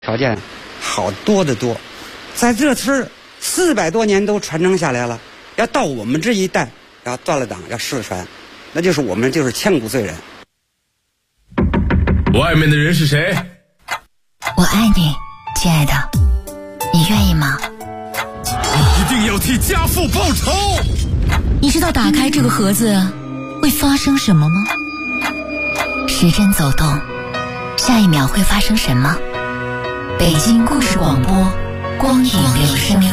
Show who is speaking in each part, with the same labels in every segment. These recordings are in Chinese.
Speaker 1: 条件好多得多，在这村400多年都传承下来了，要到我们这一代要断了档要失传，那就是我们就是千古罪人。
Speaker 2: 外面的人是谁？
Speaker 3: 我爱你，亲爱的，你愿意吗？
Speaker 2: 你一定要替家父报仇。
Speaker 3: 你知道打开这个盒子会发生什么吗？时针走动，下一秒会发生什么？北京故事广播，光影留声。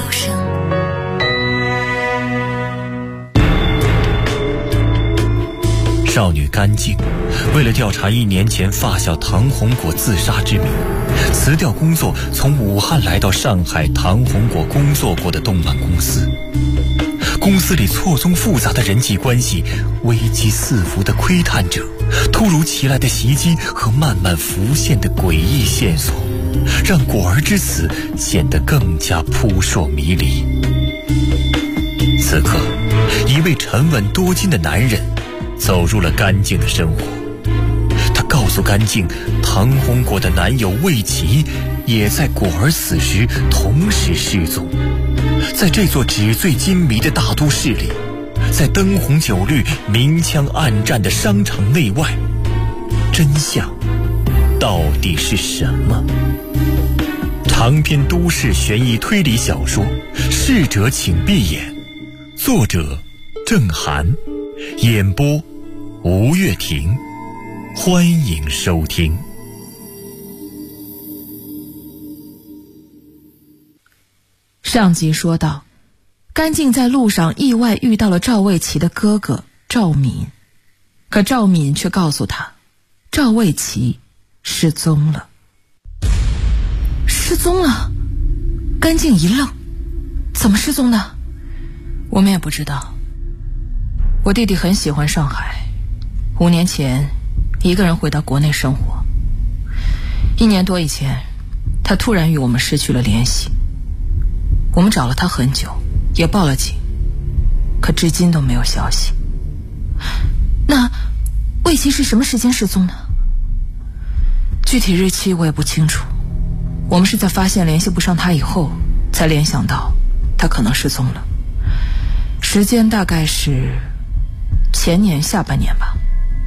Speaker 4: 少女甘静为了调查1年前发小唐红果自杀之谜，辞掉工作，从武汉来到上海唐红果工作过的动漫公司。公司里错综复杂的人际关系，危机四伏的窥探者，突如其来的袭击和慢慢浮现的诡异线索，让果儿之死显得更加扑朔迷离。此刻，一位沉稳多金的男人走入了甘静的生活。他告诉甘静，唐红果的男友魏琪也在果儿死时同时失踪。在这座纸醉金迷的大都市里，在灯红酒绿、明枪暗战的商场内外，真相到底是什么？长篇都市悬疑推理小说《逝者请闭眼》，作者郑涵，演播吴月婷，欢迎收听。
Speaker 5: 上集说到，甘静在路上意外遇到了赵卫琪的哥哥赵敏，可赵敏却告诉他，赵卫琪失踪了。失踪了？甘静一愣，怎么失踪的？我们也不知道。我弟弟很喜欢上海，5年前一个人回到国内生活。1年多以前，他突然与我们失去了联系。我们找了他很久，也报了警，可至今都没有消息。那卫琪是什么时间失踪的？具体日期我也不清楚，我们是在发现联系不上他以后，才联想到他可能失踪了。时间大概是前年下半年吧。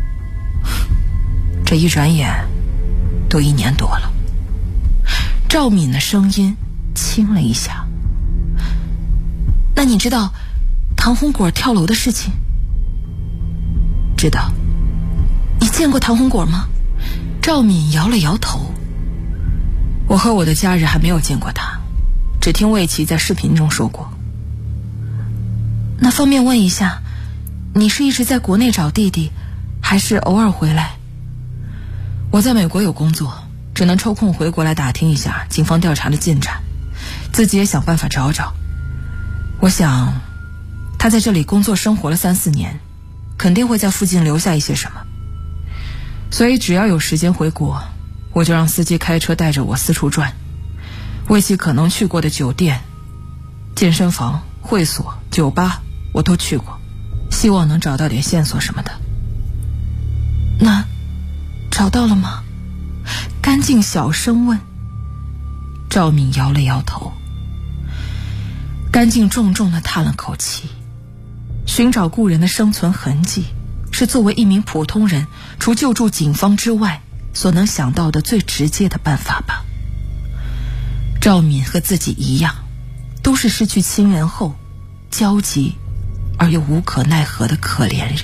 Speaker 5: 这一转眼都1年多了。赵敏的声音轻了一下。那你知道唐红果跳楼的事情？知道。你见过唐红果吗？赵敏摇了摇头。我和我的家人还没有见过他，只听魏琪在视频中说过。那方便问一下，你是一直在国内找弟弟，还是偶尔回来？我在美国有工作，只能抽空回国来打听一下警方调查的进展，自己也想办法找找。我想他在这里工作生活了3、4年，肯定会在附近留下一些什么，所以只要有时间回国，我就让司机开车带着我四处转。魏琪可能去过的酒店、健身房、会所、酒吧我都去过，希望能找到点线索什么的。那找到了吗？甘静小声问。赵敏摇了摇头。甘静重重地叹了口气。寻找故人的生存痕迹，是作为一名普通人除救助警方之外所能想到的最直接的办法吧。赵敏和自己一样，都是失去亲人后焦急而又无可奈何的可怜人。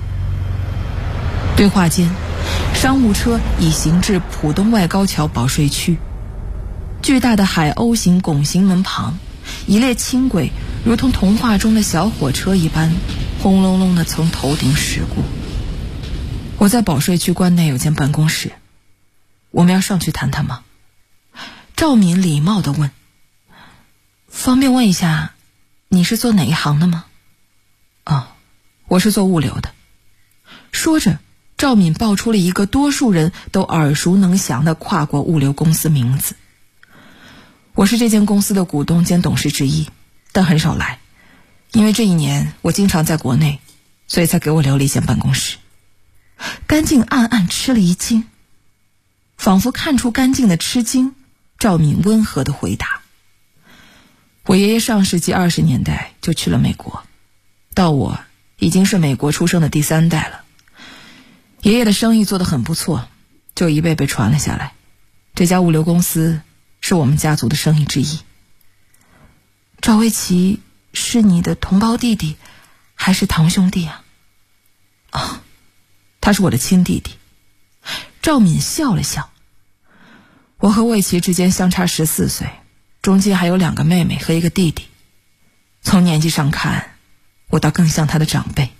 Speaker 5: 对话间，商务车已行至浦东外高桥保税区。巨大的海鸥形拱形门旁，一列轻轨如同童话中的小火车一般，轰隆隆地从头顶驶过。我在保税区关内有间办公室，我们要上去谈谈吗？赵敏礼貌地问。方便问一下，你是做哪一行的吗？我是做物流的。说着，赵敏报出了一个多数人都耳熟能详的跨国物流公司名字。我是这间公司的股东兼董事之一，但很少来，因为这1年我经常在国内，所以才给我留了一间办公室。甘静暗暗吃了一惊，仿佛看出甘静的吃惊， 赵敏温和的回答。我爷爷上世纪20年代就去了美国，到我已经是美国出生的第3代了。爷爷的生意做得很不错，就一辈辈传了下来。这家物流公司是我们家族的生意之一。赵卫奇是你的同胞弟弟还是堂兄弟啊？哦，他是我的亲弟弟。赵敏笑了笑。我和卫奇之间相差14岁，中间还有2个妹妹和1个弟弟。从年纪上看，我倒更像他的长辈。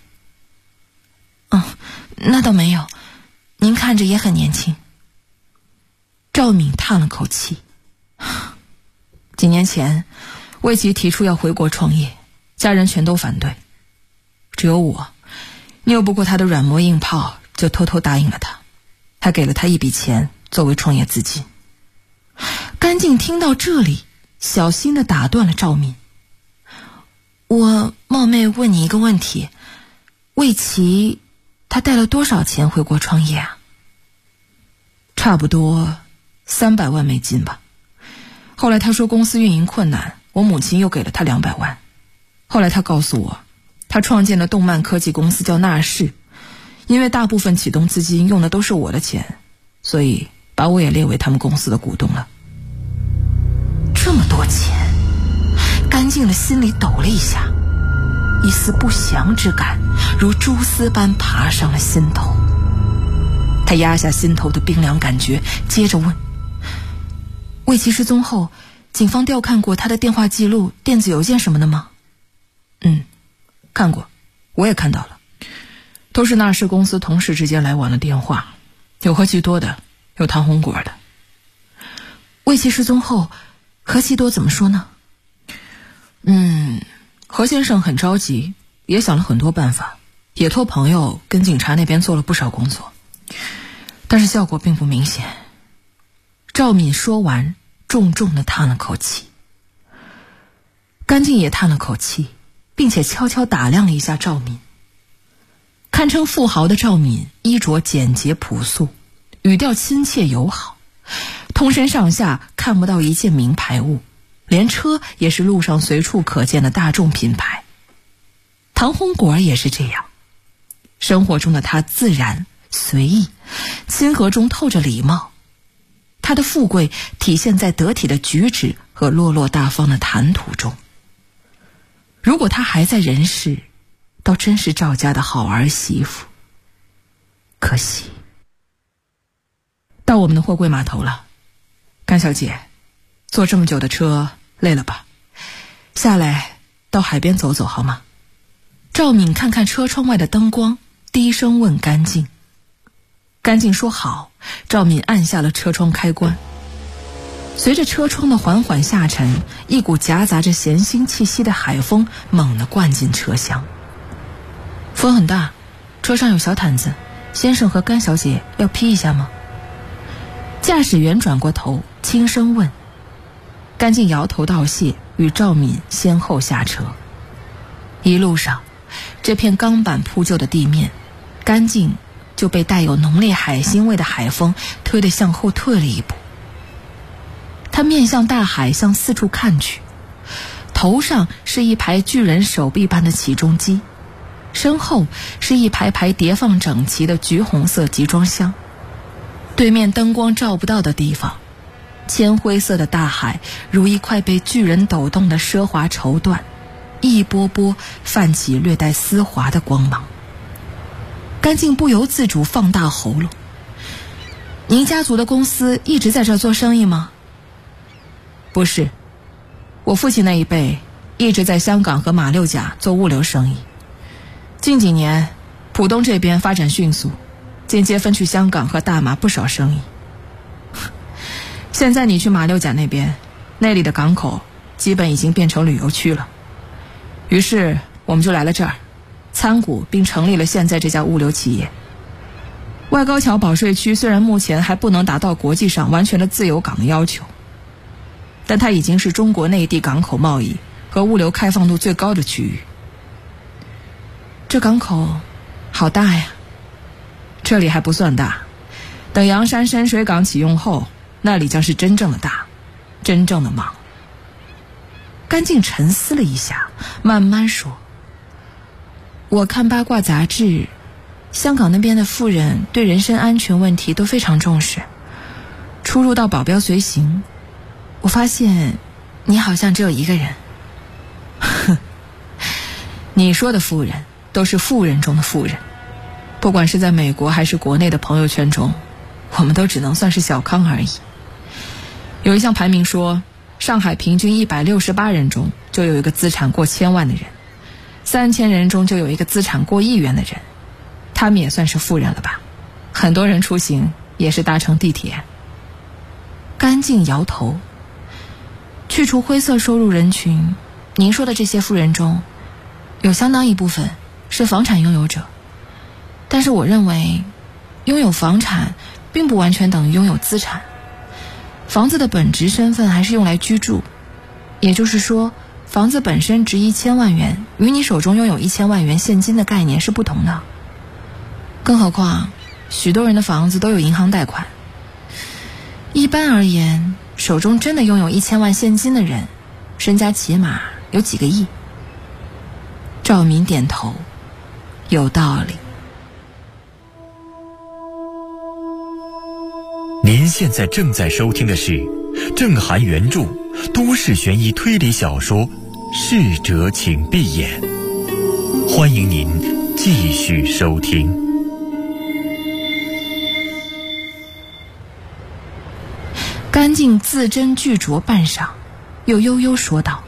Speaker 5: 那倒没有，您看着也很年轻。赵敏叹了口气。几年前，卫奇提出要回国创业，家人全都反对，只有我拗不过他的软磨硬泡，就偷偷答应了他，还给了他一笔钱作为创业资金。甘静听到这里，小心地打断了赵敏。我冒昧问你一个问题，卫奇他带了多少钱回国创业啊？差不多300万美金吧。后来他说公司运营困难，我母亲又给了他200万。后来他告诉我，他创建了动漫科技公司叫纳仕，因为大部分启动资金用的都是我的钱，所以把我也列为他们公司的股东了。这么多钱，甘静的心里抖了一下，一丝不祥之感如蛛丝般爬上了心头。他压下心头的冰凉感觉，接着问，卫奇失踪后，警方调看过他的电话记录、电子邮件什么的吗？看过，我也看到了，都是纳仕公司同事之间来往的电话，有何其多的，有唐红果的。卫奇失踪后，何其多怎么说呢？何先生很着急，也想了很多办法，也托朋友跟警察那边做了不少工作，但是效果并不明显。赵敏说完，重重地叹了口气。甘静也叹了口气，并且悄悄打量了一下赵敏。堪称富豪的赵敏衣着简洁朴素，语调亲切友好，通身上下看不到一件名牌物，连车也是路上随处可见的大众品牌。唐红果也是这样，生活中的他自然随意，亲和中透着礼貌。他的富贵体现在得体的举止和落落大方的谈吐中。如果他还在人世，倒真是赵家的好儿媳妇。可惜到我们的货柜码头了，甘小姐，坐这么久的车累了吧？下来到海边走走好吗？赵敏看看车窗外的灯光，低声问甘静。甘静说好。赵敏按下了车窗开关，随着车窗的缓缓下沉，一股夹杂着咸腥气息的海风猛地灌进车厢。风很大，车上有小毯子，先生和甘小姐要披一下吗？驾驶员转过头轻声问。甘静摇头道谢，与赵敏先后下车。一路上，这片钢板铺就的地面，甘静就被带有浓烈海腥味的海风推得向后退了一步。他面向大海，向四处看去，头上是一排巨人手臂般的起重机，身后是一排排叠放整齐的橘红色集装箱。对面灯光照不到的地方，铅灰色的大海如一块被巨人抖动的奢华绸缎，一波波泛起略带丝滑的光芒。甘静不由自主放大喉咙。您家族的公司一直在这儿做生意吗？不是，我父亲那一辈一直在香港和马六甲做物流生意。近几年浦东这边发展迅速，间接分去香港和大马不少生意。现在你去马六甲那边，那里的港口基本已经变成旅游区了，于是我们就来了这儿，参股并成立了现在这家物流企业。外高桥保税区虽然目前还不能达到国际上完全的自由港的要求，但它已经是中国内地港口贸易和物流开放度最高的区域。这港口好大呀。这里还不算大，等洋山深水港启用后，那里将是真正的大。 真正的忙。甘静沉思了一下，慢慢说：我看八卦杂志，香港那边的富人对人身安全问题都非常重视，出入到保镖随行。我发现你好像只有一个人。你说的富人都是富人中的富人，不管是在美国还是国内的朋友圈中，我们都只能算是小康而已。有一项排名说，上海平均168人中就有一个资产过1000万的人，3000人中就有一个资产过1亿元的人，他们也算是富人了吧？很多人出行也是搭乘地铁。甘静摇头。去除灰色收入人群，您说的这些富人中，有相当一部分是房产拥有者，但是我认为，拥有房产并不完全等于拥有资产。房子的本质身份还是用来居住，也就是说，房子本身值1000万元，与你手中拥有1000万元现金的概念是不同的。更何况，许多人的房子都有银行贷款。一般而言，手中真的拥有1000万现金的人，身家起码有几个亿。赵敏点头，有道理。
Speaker 4: 您现在正在收听的是郑涵原著都市悬疑推理小说《逝者请闭眼》，欢迎您继续收听。
Speaker 5: 甘静字斟句酌半晌，又悠悠说道：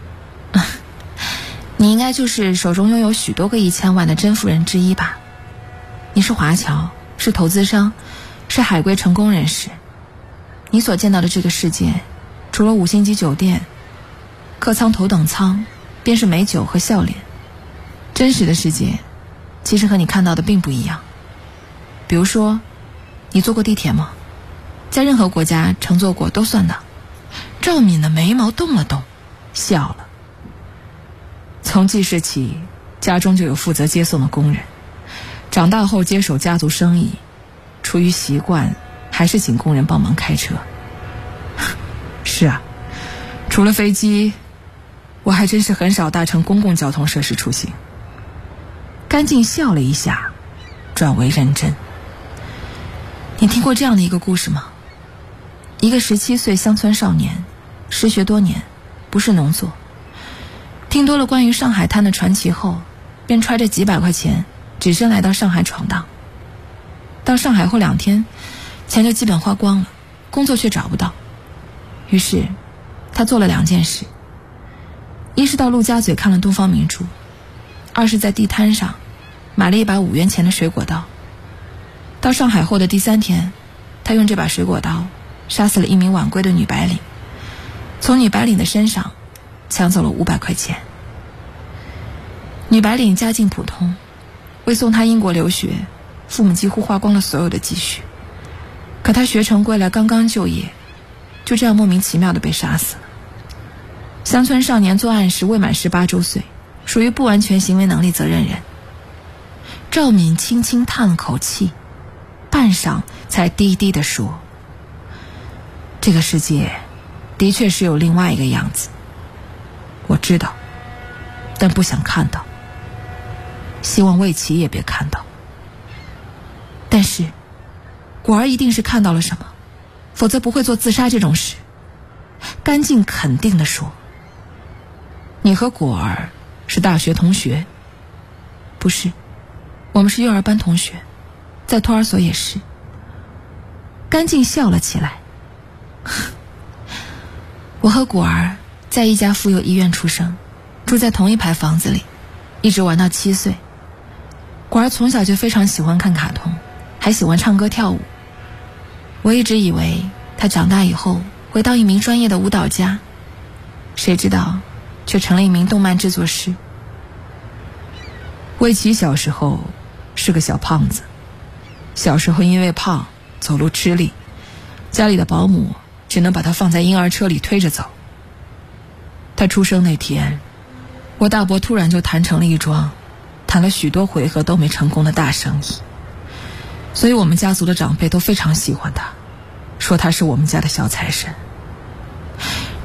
Speaker 5: 你应该就是手中拥有许多个1000万的真富人之一吧？你是华侨，是投资商，是海归成功人士。你所见到的这个世界，除了5星级酒店、客舱头等舱，便是美酒和笑脸。真实的世界其实和你看到的并不一样。比如说，你坐过地铁吗？在任何国家乘坐过都算的。赵敏的眉毛动了动，笑了。从记事起，家中就有负责接送的工人，长大后接手家族生意，出于习惯，还是请工人帮忙开车。是啊，除了飞机，我还真是很少搭乘公共交通设施出行。甘静笑了一下，转为认真。你听过这样的一个故事吗？一个17岁乡村少年，失学多年，不是农作，听多了关于上海滩的传奇后，便揣着几百块钱，只身来到上海闯荡。到上海后2天，钱就基本花光了，工作却找不到。于是他做了2件事，一是到陆家嘴看了东方明珠，二是在地摊上买了一把5元钱的水果刀。到上海后的第3天，他用这把水果刀杀死了一名晚归的女白领，从女白领的身上抢走了500块钱。女白领家境普通，为送她英国留学，父母几乎花光了所有的积蓄。可她学成归来，刚刚就业，就这样莫名其妙地被杀死了。乡村少年作案时未满18周岁，属于不完全行为能力责任人。赵敏轻轻叹了口气，半晌才低低地说：这个世界的确是有另外一个样子，我知道，但不想看到，希望魏琪也别看到。但是果儿一定是看到了什么，否则不会做自杀这种事。甘静肯定地说：你和果儿是大学同学？不是，我们是幼儿班同学，在托儿所也是。甘静笑了起来。我和果儿在一家妇幼医院出生，住在同一排房子里，一直玩到7岁。果儿从小就非常喜欢看卡通，还喜欢唱歌跳舞。我一直以为他长大以后会当一名专业的舞蹈家，谁知道却成了一名动漫制作师。魏琪小时候是个小胖子，小时候因为胖走路吃力，家里的保姆只能把他放在婴儿车里推着走。他出生那天，我大伯突然就谈成了一桩谈了许多回合都没成功的大生意，所以我们家族的长辈都非常喜欢他，说他是我们家的小财神。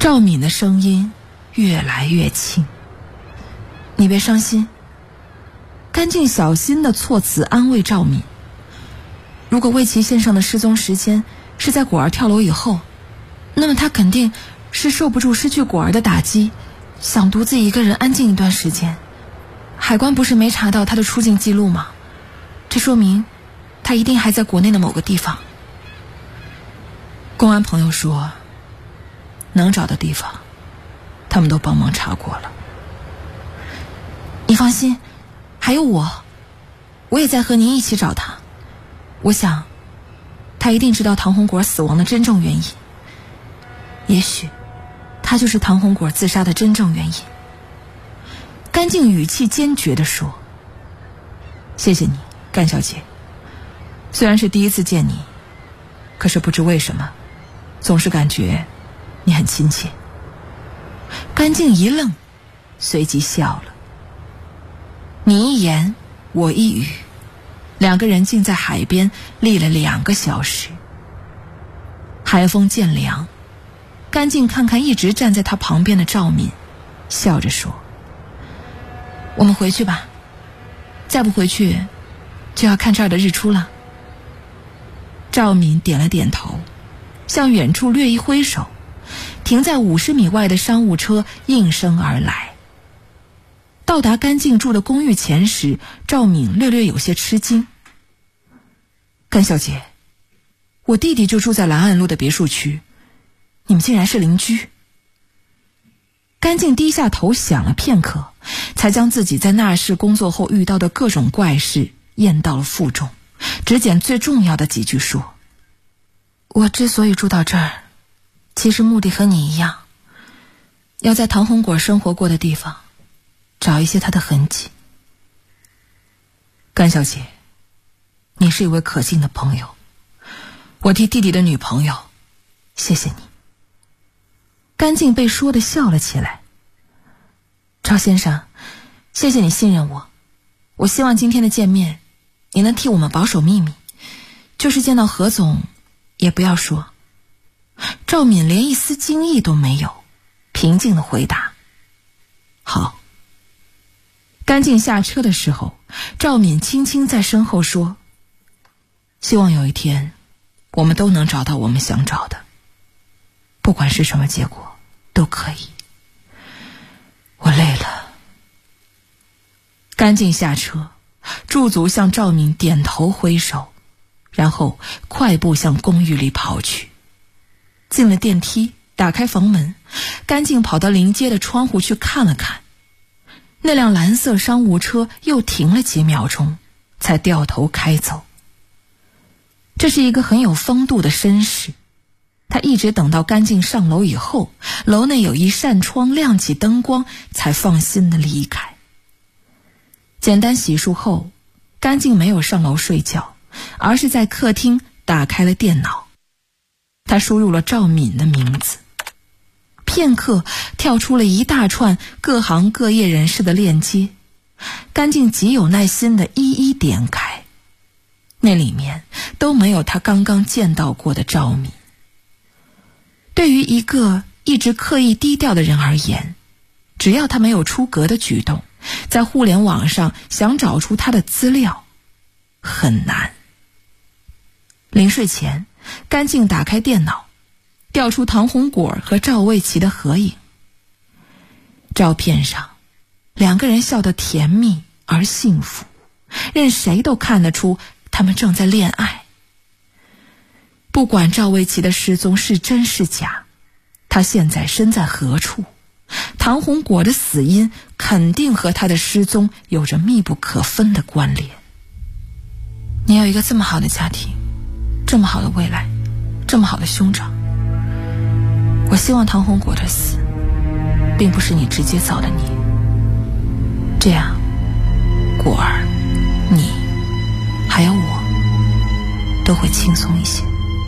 Speaker 5: 赵敏的声音越来越轻。你别伤心。甘静小心的措辞安慰赵敏，如果魏琪先生的失踪时间是在果儿跳楼以后，那么他肯定是受不住失去果儿的打击，想独自一个人安静一段时间。海关不是没查到他的出境记录吗？这说明他一定还在国内的某个地方。公安朋友说，能找的地方他们都帮忙查过了。你放心，还有我也在和您一起找他。我想他一定知道唐红果死亡的真正原因，也许他就是唐红果自杀的真正原因。甘静语气坚决地说，谢谢你，甘小姐。虽然是第一次见你，可是不知为什么总是感觉你很亲切。甘静一愣，随即笑了。你一言我一语，两个人竟在海边立了2个小时。海风渐凉，甘静看看一直站在他旁边的赵敏，笑着说，我们回去吧，再不回去就要看这儿的日出了。赵敏点了点头，向远处略一挥手，停在50米外的商务车应声而来。到达甘静住的公寓前时，赵敏略有些吃惊。甘小姐，我弟弟就住在蓝岸路的别墅区，你们竟然是邻居。甘静低下头想了片刻，才将自己在那市工作后遇到的各种怪事咽到了腹中，只捡最重要的几句说，我之所以住到这儿，其实目的和你一样，要在唐红果生活过的地方找一些他的痕迹。甘小姐，你是一位可信的朋友，我替弟弟的女朋友谢谢你。甘静被说的笑了起来。赵先生，谢谢你信任我，我希望今天的见面你能替我们保守秘密，就是见到何总也不要说。赵敏连一丝惊异都没有，平静地回答，好。甘静下车的时候，赵敏轻轻在身后说，希望有一天我们都能找到我们想找的，不管是什么结果都可以。我累了。甘静下车，驻足向赵敏点头挥手，然后快步向公寓里跑去。进了电梯，打开房门，甘静跑到临街的窗户去看了看，那辆蓝色商务车又停了几秒钟，才掉头开走。这是一个很有风度的绅士，他一直等到甘静上楼以后，楼内有一扇窗亮起灯光，才放心地离开。简单洗漱后，甘静没有上楼睡觉，而是在客厅打开了电脑。他输入了赵敏的名字，片刻跳出了一大串各行各业人士的链接。甘静极有耐心地一一点开，那里面都没有他刚刚见到过的赵敏。对于一个一直刻意低调的人而言，只要他没有出格的举动，在互联网上想找出他的资料很难。临睡前，甘静打开电脑，调出唐红果和赵卫琪的合影。照片上，两个人笑得甜蜜而幸福，任谁都看得出他们正在恋爱。不管赵卫琪的失踪是真是假，他现在身在何处，唐红果的死因肯定和他的失踪有着密不可分的关联。你有一个这么好的家庭，这么好的未来，这么好的兄长，我希望唐红果的死并不是你直接造的孽，这样果儿、你还有我都会轻松一些。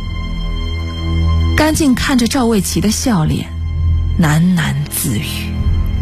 Speaker 5: 甘静看着赵卫琪的笑脸，喃喃自语。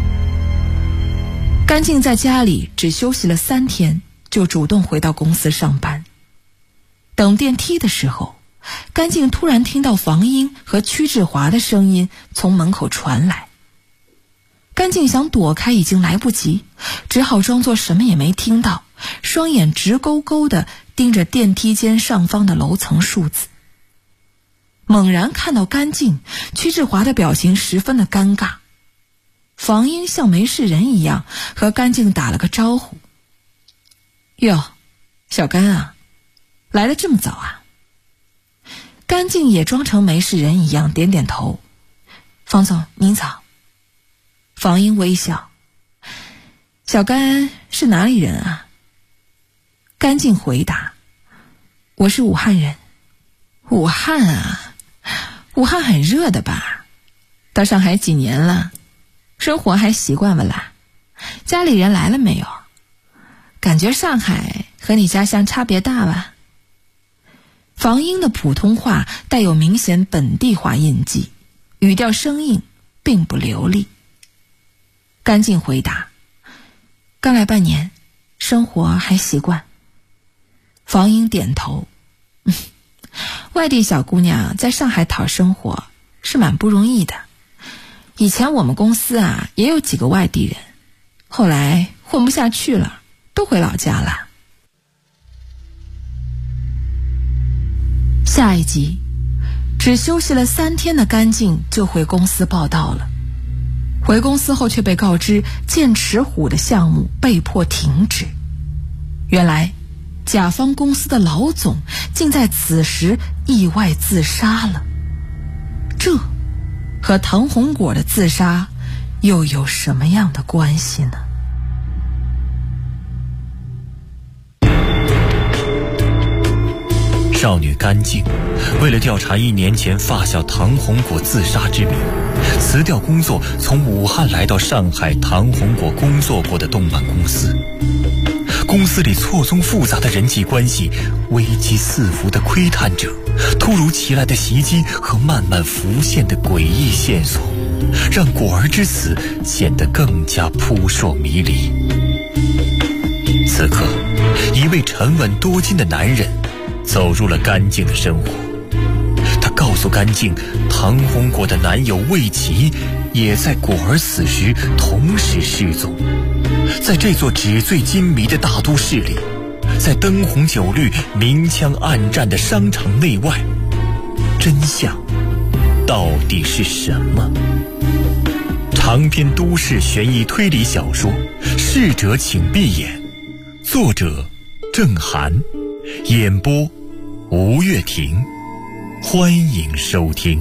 Speaker 5: 甘静在家里只休息了3天，就主动回到公司上班。等电梯的时候， 甘静突然听到房英和屈志华的声音从门口传来。甘静想躲开已经来不及，只好装作什么也没听到，双眼直勾勾地盯着电梯间上方的楼层数字。猛然看到甘静，屈志华的表情十分的尴尬。房英像没事人一样和甘静打了个招呼：“哟，小甘啊，来得这么早啊？”甘静也装成没事人一样点点头：“房总您早。”房英微笑：“小甘是哪里人啊？”甘静回答：“我是武汉人。”“武汉啊，武汉很热的吧？到上海几年了，生活还习惯不啦？家里人来了没有？感觉上海和你家乡差别大吧？”房英的普通话带有明显本地化印记，语调生硬，并不流利。甘静回答：“刚来半年，生活还习惯。”房英点头：“外地小姑娘在上海讨生活是蛮不容易的。以前我们公司啊也有几个外地人，后来混不下去了，都回老家了。”下一集，只休息了3天的甘静就回公司报道了。回公司后却被告知剑齿虎的项目被迫停止。原来甲方公司的老总竟在此时意外自杀了，这和唐红果的自杀又有什么样的关系呢？
Speaker 4: 少女甘静为了调查1年前发小唐红果自杀之谜，辞掉工作，从武汉来到上海唐红果工作过的动漫公司。公司里错综复杂的人际关系，危机四伏的窥探者，突如其来的袭击和慢慢浮现的诡异线索，让果儿之死显得更加扑朔迷离。此刻，一位沉稳多金的男人走入了甘静的生活。他告诉甘静，唐红果的男友魏琪也在果儿死时同时失踪。在这座纸醉金迷的大都市里，在灯红酒绿、明枪暗战的商场内外，真相到底是什么？长篇都市悬疑推理小说《逝者请闭眼》，作者郑涵，演播吴月婷，欢迎收听。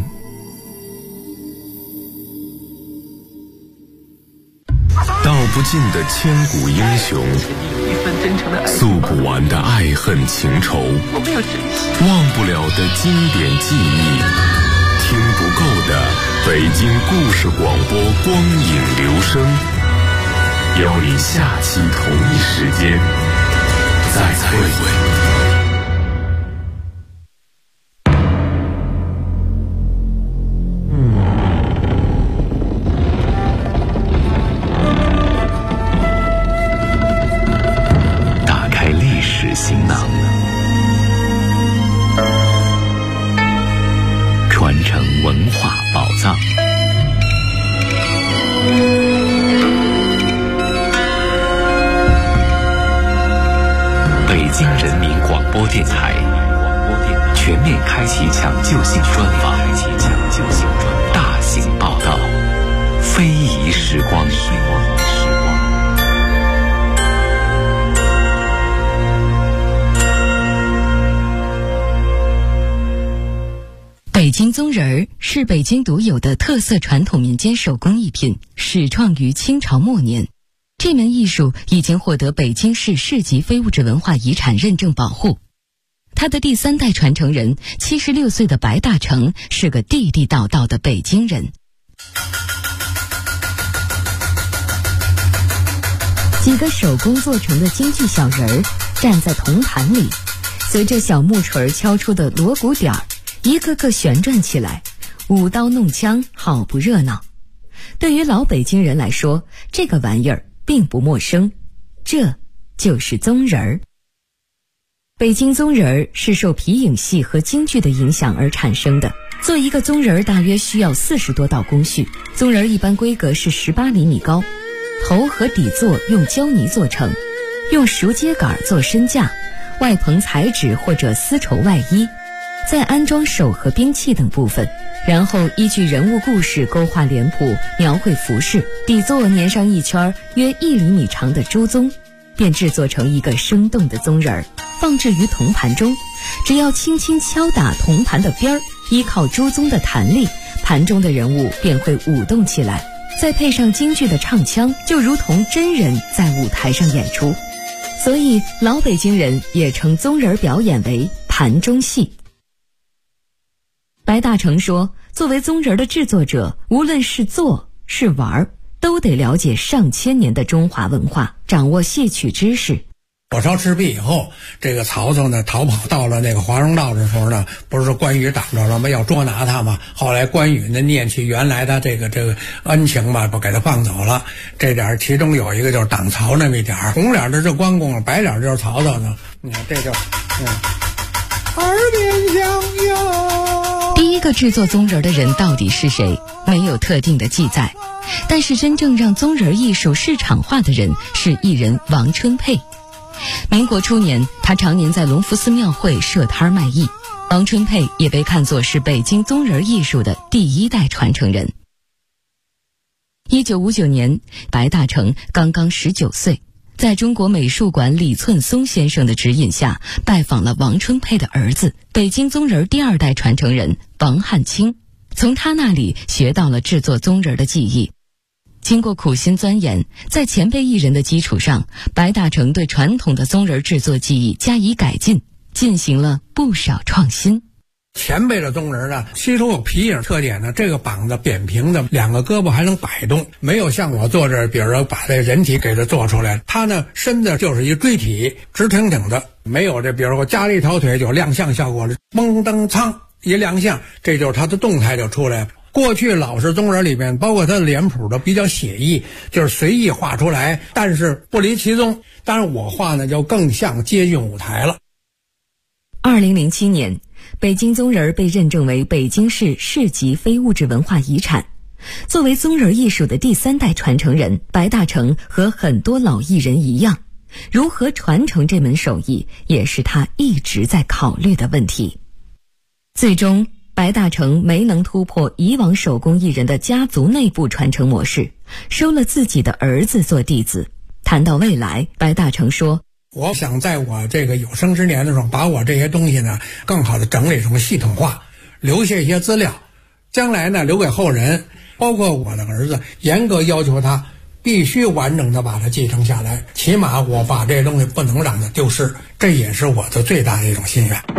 Speaker 2: 道不尽的千古英雄，诉不完的爱恨情仇，忘不了的经典记忆，听不够的北京故事广播光影留声，邀你下期同一时间再会。行囊，传承文化宝藏。北京人民广播电台全面开启抢救性专访，大型报道，非遗时光。
Speaker 3: 北京宗人儿是北京独有的特色传统民间手工艺品，始创于清朝末年。这门艺术已经获得北京市市级非物质文化遗产认证保护。他的第3代传承人76岁的白大成是个地地道道的北京人。几个手工做成的京剧小人儿站在铜盘里，随着小木锤敲出的锣鼓点儿，一个个旋转起来，舞刀弄枪，好不热闹。对于老北京人来说，这个玩意儿并不陌生，这就是宗人儿。
Speaker 6: 北京宗人是受皮影戏和京剧的影响而产生的。做一个宗人大约需要40多道工序。宗人一般规格是18厘米高，头和底座用胶泥做成，用熟秸秆做身架，外棚彩纸或者丝绸外衣，再安装手和兵器等部分，然后依据人物故事勾画脸谱，描绘服饰，底座粘上一圈约1厘米长的朱棕，便制作成一个生动的宗人，放置于铜盘中。只要轻轻敲打铜盘的边儿，依靠朱棕的弹力，盘中的人物便会舞动起来，再配上京剧的唱腔，就如同真人在舞台上演出。所以老北京人也称宗人表演为盘中戏。白大成说，作为宗人的制作者，无论是做是玩，都得了解上千年的中华文化，掌握戏曲知识。
Speaker 7: 火烧赤壁以后，这个曹操呢逃跑到了那个华容道的时候呢，不是说关羽挡着了吗？要捉拿他嘛。后来关羽呢念起原来他这个恩情嘛，不给他放走了。这点其中有一个就是挡曹那么一点，红脸的是关公，白脸就是曹操呢。你看这就耳边响哟。
Speaker 6: 第一个制作宗人的人到底是谁，没有特定的记载，但是真正让宗人艺术市场化的人是艺人王春佩。民国初年，他常年在隆福寺庙会设摊卖艺。王春佩也被看作是北京宗人艺术的第一代传承人。1959年，白大成刚刚19岁，在中国美术馆李寸松先生的指引下，拜访了王春佩的儿子，北京宗人第2代传承人王汉卿，从他那里学到了制作宗人的技艺。经过苦心钻研，在前辈艺人的基础上，白大成对传统的宗人制作技艺加以改进，进行了不少创新。
Speaker 7: 前辈的宗人呢，其中有皮影特点呢，这个膀子扁平的，2个胳膊还能摆动，没有像我做这，比如说把这人体给它做出来，他呢身子就是一锥体，直挺挺的，没有这，比如说我加了一条腿就亮相效果了，嘣噔噌一亮相，这就是他的动态就出来了。过去老式宗人里面，包括他的脸谱都比较写意，就是随意画出来，但是不离其宗。当然我画呢就更像接近舞台了。
Speaker 6: 2007年，北京宗人被认证为北京市市级非物质文化遗产。作为宗人艺术的第3代传承人，白大成和很多老艺人一样，如何传承这门手艺，也是他一直在考虑的问题。最终白大成没能突破以往手工艺人的家族内部传承模式，收了自己的儿子做弟子。谈到未来，白大成说，
Speaker 7: 我想在我这个有生之年的时候，把我这些东西呢更好的整理成系统化，留下一些资料，将来呢留给后人，包括我的儿子，严格要求他必须完整的把它继承下来，起码我把这些东西不能让它丢失，这也是我的最大的一种心愿。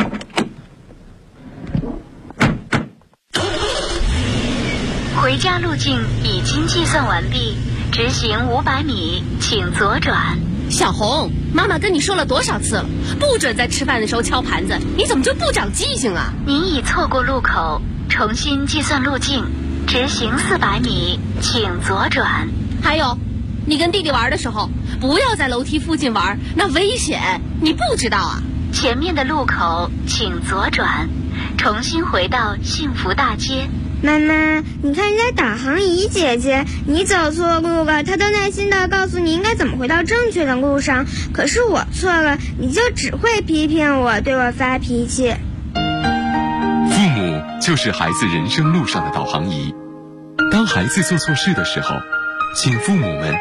Speaker 3: 回家路径已经计算完毕，直行500米，请左转。
Speaker 8: 小红，妈妈跟你说了多少次了，不准在吃饭的时候敲盘子，你怎么就不长记性啊？
Speaker 3: 您已错过路口，重新计算路径，直行400米，请左转。
Speaker 8: 还有，你跟弟弟玩的时候，不要在楼梯附近玩，那危险，你不知道啊？
Speaker 3: 前面的路口请左转，重新回到幸福大街。
Speaker 9: 妈妈，你看人家导航仪姐姐，你走错路了，她都耐心地告诉你应该怎么回到正确的路上，可是我错了，你就只会批评我，对我发脾气。
Speaker 2: 父母就是孩子人生路上的导航仪，当孩子做错事的时候，请父母们